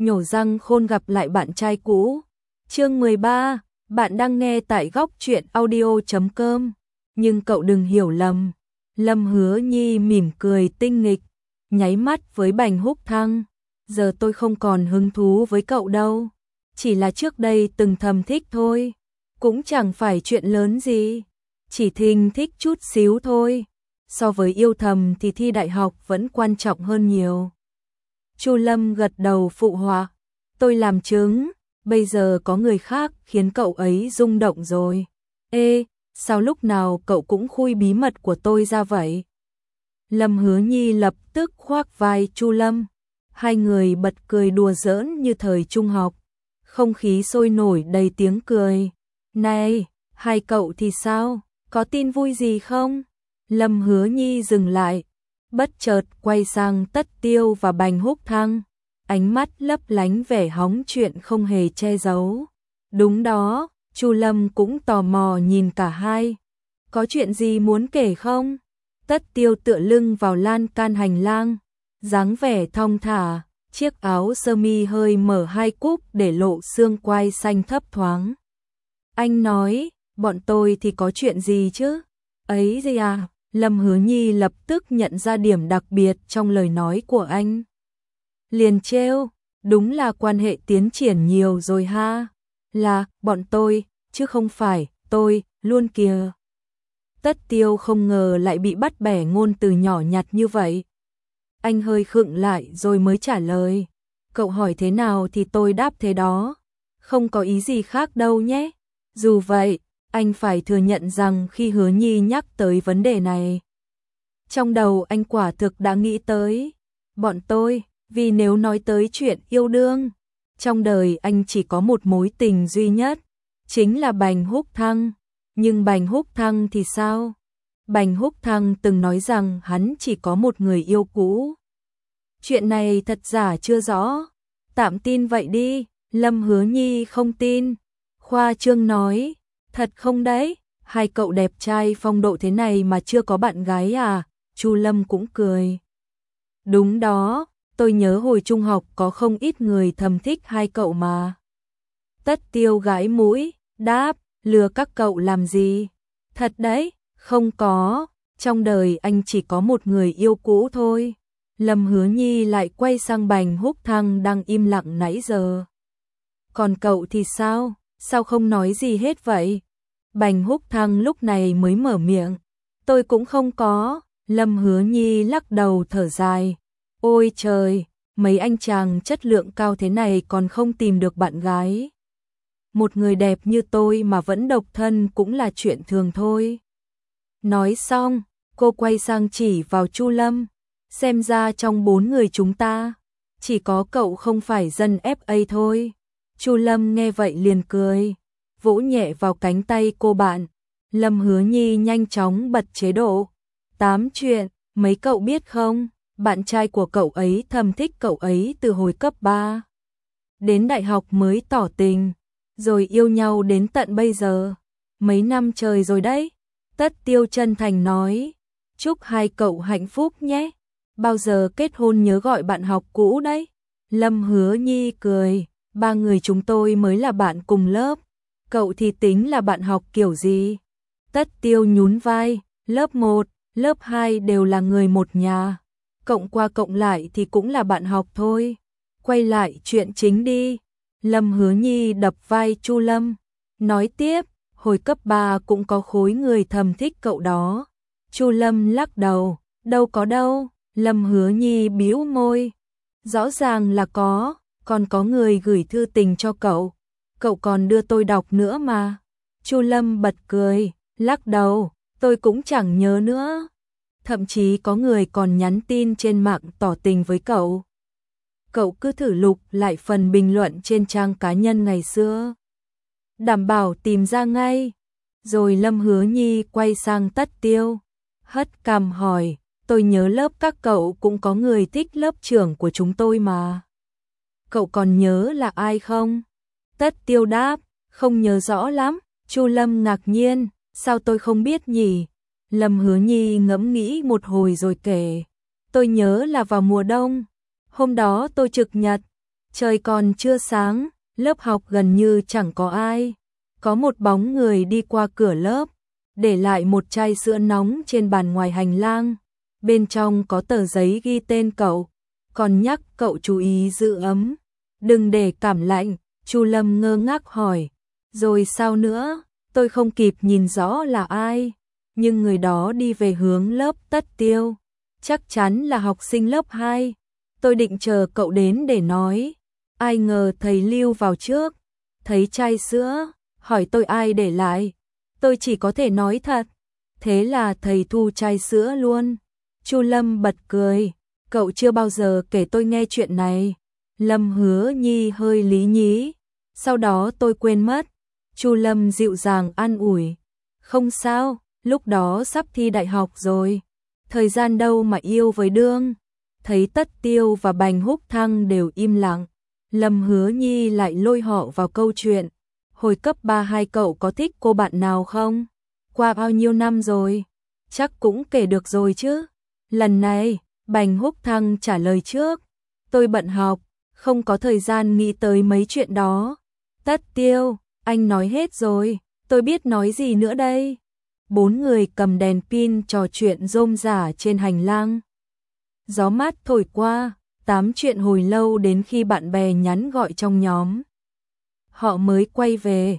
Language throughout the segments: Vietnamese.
nhổ răng khôn gặp lại bạn trai cũ. Chương 13, bạn đang nghe tại góc truyện audio.com. Nhưng cậu đừng hiểu lầm. Lâm Hứa Nhi mỉm cười tinh nghịch, nháy mắt với Bành Húc Thăng. Giờ tôi không còn hứng thú với cậu đâu. Chỉ là trước đây từng thầm thích thôi. Cũng chẳng phải chuyện lớn gì. Chỉ thình thích chút xíu thôi. So với yêu thầm thì thi đại học vẫn quan trọng hơn nhiều. Chu Lâm gật đầu phụ họa. Tôi làm chứng, bây giờ có người khác khiến cậu ấy rung động rồi. Ê, sao lúc nào cậu cũng khui bí mật của tôi ra vậy? Lâm Hứa Nhi lập tức khoác vai Chu Lâm. Hai người bật cười đùa giỡn như thời trung học. Không khí sôi nổi đầy tiếng cười. Này, hai cậu thì sao? Có tin vui gì không? Lâm Hứa Nhi dừng lại, bất chợt quay sang Tất Tiêu và Bành Húc Thăng, ánh mắt lấp lánh vẻ hóng chuyện không hề che giấu. Đúng đó, Chu Lâm cũng tò mò nhìn cả hai. Có chuyện gì muốn kể không? Tất Tiêu tựa lưng vào lan can hành lang, dáng vẻ thong thả, chiếc áo sơ mi hơi mở hai cúc để lộ xương quai xanh thấp thoáng. Anh nói, bọn tôi thì có chuyện gì chứ? Ấy gì à? Lâm Hứa Nhi lập tức nhận ra điểm đặc biệt trong lời nói của anh. Liền trêu, đúng là quan hệ tiến triển nhiều rồi ha. Là, bọn tôi, chứ không phải, tôi, luôn kìa. Tất Tiêu không ngờ lại bị bắt bẻ ngôn từ nhỏ nhặt như vậy. Anh hơi khựng lại rồi mới trả lời. Cậu hỏi thế nào thì tôi đáp thế đó. Không có ý gì khác đâu nhé. Dù vậy, anh phải thừa nhận rằng khi Hứa Nhi nhắc tới vấn đề này, trong đầu anh quả thực đã nghĩ tới bọn tôi, vì nếu nói tới chuyện yêu đương, trong đời anh chỉ có một mối tình duy nhất, chính là Bành Húc Thăng. Nhưng Bành Húc Thăng thì sao? Bành Húc Thăng từng nói rằng hắn chỉ có một người yêu cũ. Chuyện này thật giả chưa rõ. Tạm tin vậy đi. Lâm Hứa Nhi không tin. Khoa trương nói. Thật không đấy? Hai cậu đẹp trai phong độ thế này mà chưa có bạn gái à? Chu Lâm cũng cười. Đúng đó, tôi nhớ hồi trung học có không ít người thầm thích hai cậu mà. Tất Tiêu gãi mũi, đáp, lừa các cậu làm gì? Thật đấy, không có, trong đời anh chỉ có một người yêu cũ thôi. Lâm Hứa Nhi lại quay sang Bành Húc Thăng đang im lặng nãy giờ. Còn cậu thì sao? Sao không nói gì hết vậy? Bành Húc Thăng lúc này mới mở miệng. Tôi cũng không có. Lâm Hứa Nhi lắc đầu thở dài. Ôi trời, mấy anh chàng chất lượng cao thế này còn không tìm được bạn gái. Một người đẹp như tôi mà vẫn độc thân cũng là chuyện thường thôi. Nói xong, cô quay sang chỉ vào Chu Lâm. Xem ra trong 4 người chúng ta, chỉ có cậu không phải dân FA thôi. Chu Lâm nghe vậy liền cười, vỗ nhẹ vào cánh tay cô bạn. Lâm Hứa Nhi nhanh chóng bật chế độ. 8 chuyện, mấy cậu biết không? Bạn trai của cậu ấy thầm thích cậu ấy từ hồi cấp 3. Đến đại học mới tỏ tình, rồi yêu nhau đến tận bây giờ. Mấy năm trời rồi đấy. Tất Tiêu chân thành nói. Chúc hai cậu hạnh phúc nhé. Bao giờ kết hôn nhớ gọi bạn học cũ đấy. Lâm Hứa Nhi cười. 3 người chúng tôi mới là bạn cùng lớp. Cậu thì tính là bạn học kiểu gì? Tất Tiêu nhún vai. Lớp 1, lớp 2 đều là người một nhà. Cộng qua cộng lại thì cũng là bạn học thôi. Quay lại chuyện chính đi. Lâm Hứa Nhi đập vai Chu Lâm. Nói tiếp, hồi cấp 3 cũng có khối người thầm thích cậu đó. Chu Lâm lắc đầu. Đâu có đâu. Lâm Hứa Nhi bĩu môi. Rõ ràng là có, còn có người gửi thư tình cho cậu. Cậu còn đưa tôi đọc nữa mà. Chu Lâm bật cười, lắc đầu, tôi cũng chẳng nhớ nữa. Thậm chí có người còn nhắn tin trên mạng tỏ tình với cậu. Cậu cứ thử lục lại phần bình luận trên trang cá nhân ngày xưa. Đảm bảo tìm ra ngay. Rồi Lâm Hứa Nhi quay sang Tất Tiêu, hất cằm hỏi, tôi nhớ lớp các cậu cũng có người thích lớp trưởng của chúng tôi mà. Cậu còn nhớ là ai không? Tất Tiêu đáp, không nhớ rõ lắm. Chu Lâm ngạc nhiên, sao tôi không biết nhỉ? Lâm Hứa Nhi ngẫm nghĩ một hồi rồi kể, tôi nhớ là vào mùa đông. Hôm đó tôi trực nhật, Trời còn chưa sáng, lớp học gần như chẳng có ai. Có một bóng người đi qua cửa lớp, để lại một chai sữa nóng trên bàn ngoài hành lang. Bên trong có tờ giấy ghi tên cậu, còn nhắc cậu chú ý giữ ấm, đừng để cảm lạnh. Chu Lâm ngơ ngác hỏi, rồi sao nữa? Tôi không kịp nhìn rõ là ai, nhưng người đó đi về hướng lớp Tất Tiêu, chắc chắn là học sinh lớp 2. Tôi định chờ cậu đến để nói, ai ngờ thầy Lưu vào trước, thấy chai sữa, hỏi tôi ai để lại. Tôi chỉ có thể nói thật, thế là thầy thu chai sữa luôn. Chu Lâm bật cười, cậu chưa bao giờ kể tôi nghe chuyện này. Lâm Hứa Nhi hơi lý nhí, sau đó tôi quên mất. Chu Lâm dịu dàng an ủi, không sao, lúc đó sắp thi đại học rồi, thời gian đâu mà yêu với đương. Thấy Tất Tiêu và Bành Húc Thăng đều im lặng, Lâm Hứa Nhi lại lôi họ vào câu chuyện. Hồi cấp 3 hai cậu có thích cô bạn nào không? Qua bao nhiêu năm rồi? Chắc cũng kể được rồi chứ. Lần này, Bành Húc Thăng trả lời trước. Tôi bận học, không có thời gian nghĩ tới mấy chuyện đó. Tất Tiêu, anh nói hết rồi, tôi biết nói gì nữa đây. Bốn người cầm đèn pin trò chuyện rôm rả trên hành lang. Gió mát thổi qua, tám chuyện hồi lâu đến khi bạn bè nhắn gọi trong nhóm. Họ mới quay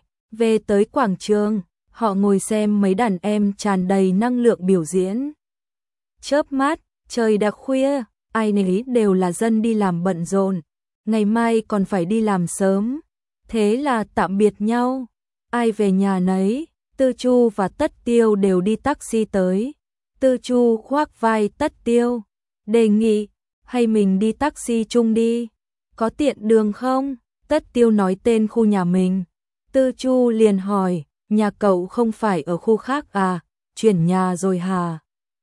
về tới quảng trường, họ ngồi xem mấy đàn em tràn đầy năng lượng biểu diễn. Chớp mắt, trời đã khuya, ai nấy đều là dân đi làm bận rộn, ngày mai còn phải đi làm sớm. Thế là tạm biệt nhau, ai về nhà nấy. Tư Chu và Tất Tiêu đều đi taxi tới. Tư Chu khoác vai Tất Tiêu, đề nghị, hay mình đi taxi chung đi, có tiện đường không? Tất Tiêu nói tên khu nhà mình. Tư Chu liền hỏi, nhà cậu không phải ở khu khác à, chuyển nhà rồi hả?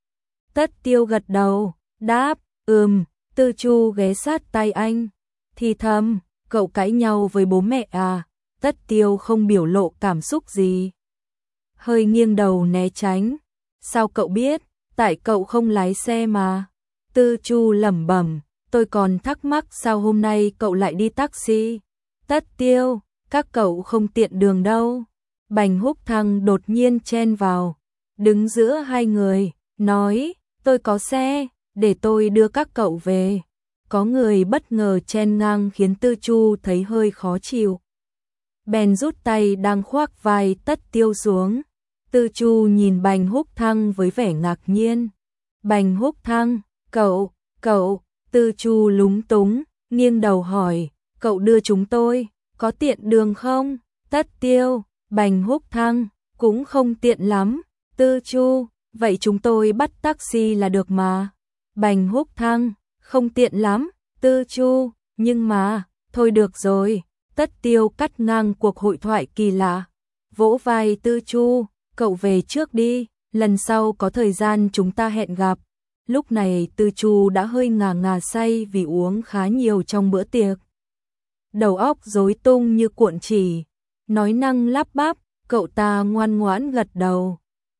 Tất Tiêu gật đầu, đáp, Tư Chu ghé sát tay anh, thì thầm, cậu cãi nhau với bố mẹ à? Tất Tiêu không biểu lộ cảm xúc gì, hơi nghiêng đầu né tránh. Sao cậu biết? Tại cậu không lái xe mà. Tư Chu lẩm bẩm, tôi còn thắc mắc sao hôm nay cậu lại đi taxi. Tất Tiêu, các cậu không tiện đường đâu. Bành Húc Thăng đột nhiên chen vào, đứng giữa hai người, nói, tôi có xe, để tôi đưa các cậu về. Có người bất ngờ chen ngang khiến Tư Chu thấy hơi khó chịu. Bèn rút tay đang khoác vai Tất Tiêu xuống. Tư Chu nhìn Bành Húc Thăng với vẻ ngạc nhiên. Bành Húc Thăng, cậu, Tư Chu lúng túng, nghiêng đầu hỏi, cậu đưa chúng tôi, có tiện đường không? Tất Tiêu, Bành Húc Thăng, cũng không tiện lắm. Tư Chu, vậy chúng tôi bắt taxi là được mà. Bành Húc Thăng, không tiện lắm. Tư Chu, nhưng mà, thôi được rồi. Tất Tiêu cắt ngang cuộc hội thoại kỳ lạ, vỗ vai Tư Chu, cậu về trước đi, lần sau có thời gian chúng ta hẹn gặp. Lúc này Tư Chu đã hơi ngà say vì uống khá nhiều trong bữa tiệc. Đầu óc rối tung như cuộn chỉ, nói năng lắp bắp, cậu ta ngoan ngoãn gật đầu.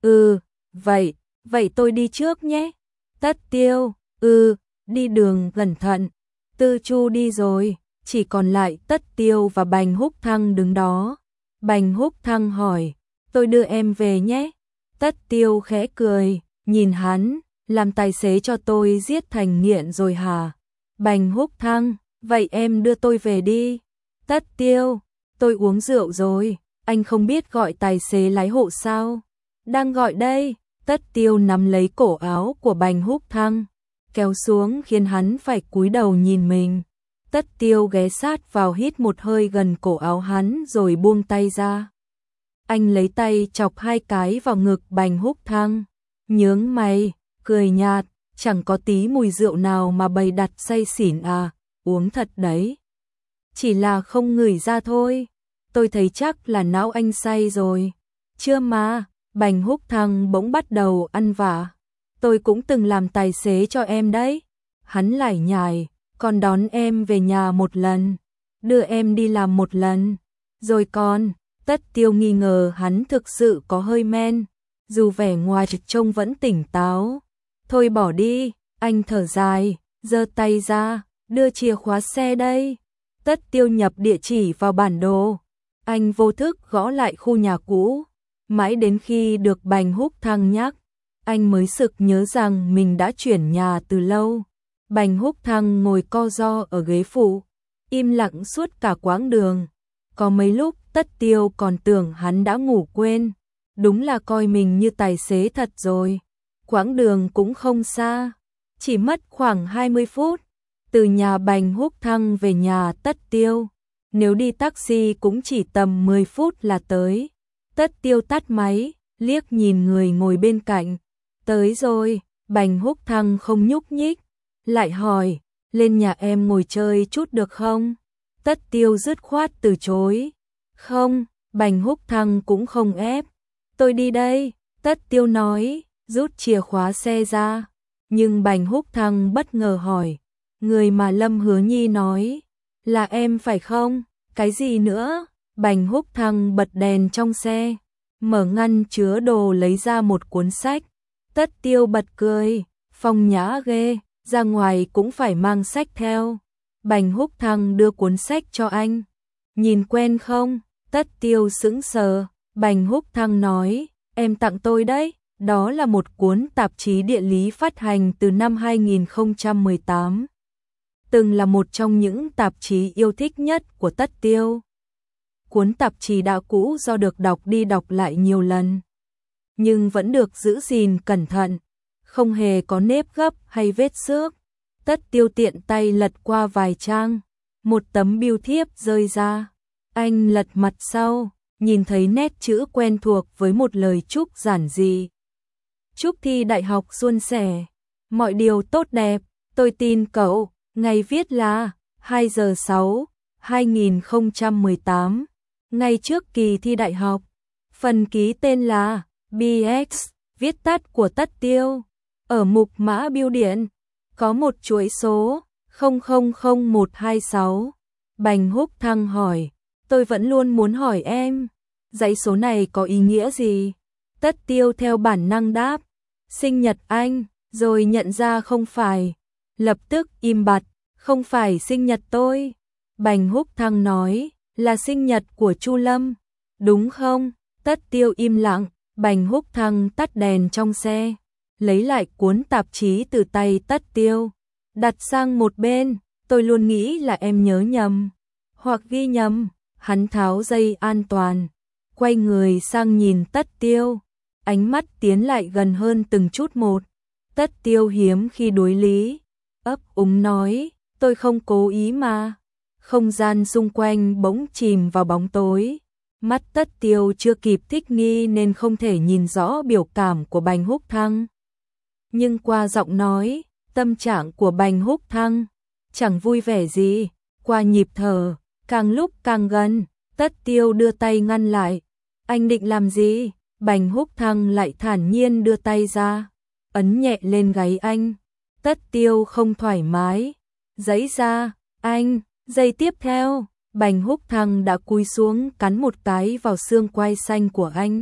Vậy tôi đi trước nhé. Tất Tiêu, đi đường cẩn thận. Tư Chu đi rồi, chỉ còn lại Tất Tiêu và Bành Húc Thăng đứng đó. Bành Húc Thăng hỏi, tôi đưa em về nhé. Tất Tiêu khẽ cười, nhìn hắn, làm tài xế cho tôi giết thành nghiện rồi hả? Bành Húc Thăng, vậy em đưa tôi về đi. Tất Tiêu, tôi uống rượu rồi, anh không biết gọi tài xế lái hộ sao? Đang gọi đây. Tất Tiêu nắm lấy cổ áo của Bành Húc Thăng, kéo xuống khiến hắn phải cúi đầu nhìn mình. Tất Tiêu ghé sát vào hít một hơi gần cổ áo hắn rồi buông tay ra. Anh lấy tay chọc hai cái vào ngực Bành Húc Thăng, nhướng mày, cười nhạt, chẳng có tí mùi rượu nào mà bày đặt say xỉn à, uống thật đấy. Chỉ là không ngửi ra thôi, tôi thấy chắc là não anh say rồi. Chưa mà, Bành Húc Thăng bỗng bắt đầu ăn vạ. Tôi cũng từng làm tài xế cho em đấy. Hắn lải nhải, còn đón em về nhà một lần, đưa em đi làm một lần, rồi còn. Tất Tiêu nghi ngờ hắn thực sự có hơi men, dù vẻ ngoài trông vẫn tỉnh táo. Thôi bỏ đi, anh thở dài, giơ tay ra, đưa chìa khóa xe đây. Tất Tiêu nhập địa chỉ vào bản đồ. Anh vô thức gõ lại khu nhà cũ. Mãi đến khi được Bành Húc Thăng nhắc, anh mới sực nhớ rằng mình đã chuyển nhà từ lâu. Bành Húc Thăng ngồi co ro ở ghế phụ, im lặng suốt cả quãng đường. Có mấy lúc Tất Tiêu còn tưởng hắn đã ngủ quên. Đúng là coi mình như tài xế thật rồi. Quãng đường cũng không xa, chỉ mất khoảng 20 phút. Từ nhà Bành Húc Thăng về nhà Tất Tiêu, nếu đi taxi cũng chỉ tầm 10 phút là tới. Tất Tiêu tắt máy, liếc nhìn người ngồi bên cạnh. Tới rồi. Bành Húc Thăng không nhúc nhích, lại hỏi, lên nhà em ngồi chơi chút được không? Tất Tiêu dứt khoát từ chối. Không. Bành Húc Thăng cũng không ép. Tôi đi đây, Tất Tiêu nói, rút chìa khóa xe ra. Nhưng Bành Húc Thăng bất ngờ hỏi, người mà Lâm Hứa Nhi nói, là em phải không? Cái gì nữa? Bành Húc Thăng bật đèn trong xe, mở ngăn chứa đồ lấy ra một cuốn sách. Tất Tiêu bật cười, phong nhã ghê, ra ngoài cũng phải mang sách theo. Bành Húc Thăng đưa cuốn sách cho anh. Nhìn quen không? Tất Tiêu sững sờ. Bành Húc Thăng nói, em tặng tôi đấy. Đó là một cuốn tạp chí địa lý phát hành từ năm 2018. Từng là một trong những tạp chí yêu thích nhất của Tất Tiêu. Cuốn tạp chí đã cũ do được đọc đi đọc lại nhiều lần, nhưng vẫn được giữ gìn cẩn thận, không hề có nếp gấp hay vết xước. Tất Tiêu tiện tay lật qua vài trang, một tấm bưu thiếp rơi ra. Anh lật mặt sau, nhìn thấy nét chữ quen thuộc với một lời chúc giản dị. Chúc thi đại học suôn sẻ, mọi điều tốt đẹp, tôi tin cậu. Ngày viết là 2/6/2018, ngay trước kỳ thi đại học. Phần ký tên là BX, viết tắt của Tất Tiêu. Ở mục mã bưu điện, có một chuỗi số 000126. Bành Húc Thăng hỏi, tôi vẫn luôn muốn hỏi em, dãy số này có ý nghĩa gì? Tất Tiêu theo bản năng đáp, sinh nhật anh, rồi nhận ra không phải. Lập tức im bặt, không phải sinh nhật tôi. Bành Húc Thăng nói, là sinh nhật của Chu Lâm, đúng không? Tất Tiêu im lặng. Bành Húc Thăng tắt đèn trong xe, lấy lại cuốn tạp chí từ tay Tất Tiêu, đặt sang một bên. Tôi luôn nghĩ là em nhớ nhầm, hoặc ghi nhầm. Hắn tháo dây an toàn, quay người sang nhìn Tất Tiêu, ánh mắt tiến lại gần hơn từng chút một. Tất Tiêu hiếm khi đối lý, ấp úng nói, tôi không cố ý mà. Không gian xung quanh bỗng chìm vào bóng tối. Mắt Tất Tiêu chưa kịp thích nghi nên không thể nhìn rõ biểu cảm của Bành Húc Thăng. Nhưng qua giọng nói, tâm trạng của Bành Húc Thăng chẳng vui vẻ gì. Qua nhịp thở, càng lúc càng gần, Tất Tiêu đưa tay ngăn lại. Anh định làm gì? Bành Húc Thăng lại thản nhiên đưa tay ra, ấn nhẹ lên gáy anh. Tất Tiêu không thoải mái, giãy ra. Anh. Giây tiếp theo, Bành Húc Thăng đã cúi xuống cắn một cái vào xương quai xanh của anh.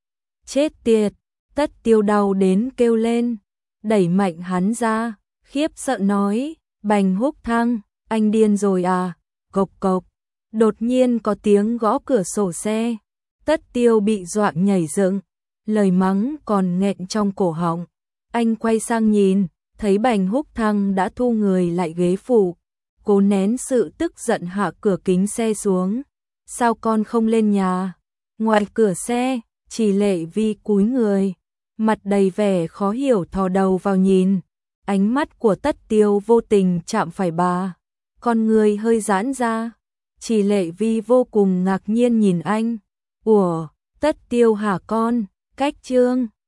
Chết tiệt! Tất Tiêu đau đến kêu lên, đẩy mạnh hắn ra, khiếp sợ nói, Bành Húc Thăng, anh điên rồi à? Cộc cộc. Đột nhiên có tiếng gõ cửa sổ xe. Tất Tiêu bị dọa nhảy dựng, lời mắng còn nghẹn trong cổ họng. Anh quay sang nhìn, thấy Bành Húc Thăng đã thu người lại ghế phụ, cố nén sự tức giận hạ cửa kính xe xuống. Sao con không lên nhà? Ngoài cửa xe, Chỉ Lệ Vi cúi người, mặt đầy vẻ khó hiểu thò đầu vào nhìn. Ánh mắt của Tất Tiêu vô tình chạm phải bà, con người hơi giãn ra. Chỉ Lệ Vi vô cùng ngạc nhiên nhìn anh. Ủa, Tất Tiêu hả con? Cách chương